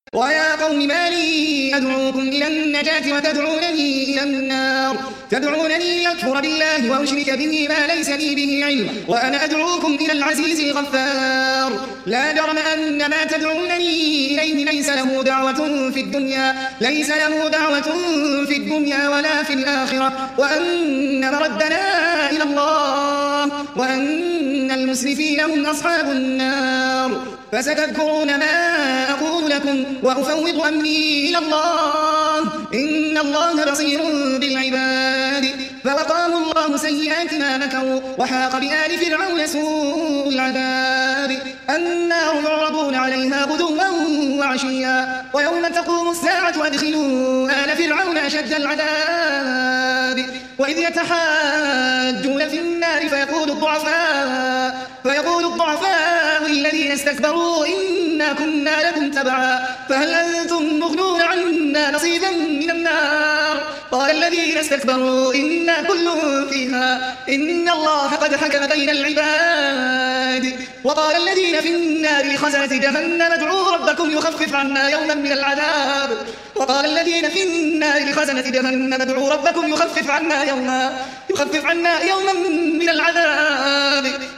ويا قوم ما لي أدعوكم إلى النجاة وتدعونني إلى النار تدعونني لأكفر بالله وأشرك به ما ليس لي به علم وأنا أدعوكم إلى العزيز الغفار لا جرم أن ما تدعونني إليه ليس له دعوة في الدنيا ولا في الآخرة وأن مردنا إلى الله وأن المسرفين هم أصحاب النار فستذكرون ما أقول لكم وأفوض أمري إلى الله إن الله بصير بالعباد فوقاهم الله سيئات ما مكروا وحاق بآل فرعون سوء العذاب النار يعرضون عليها غدوا وعشيا ويوم تقوم الساعة أدخلوا آل فرعون أشد العذاب وإذ يتحاجون في النار فيقول الضعفاء الذين استكبروا إنا كنا لكم تبعا فهل أنتم مغنون عنا نصيبا من النار قال الذين استكبروا إنا كل فيها إن الله قد حكم بين العباد وقال الذين في النار لخزنة جهنم ادعوا ربكم يخفف عنا يوما من العذاب يخفف عنا يوما من العذاب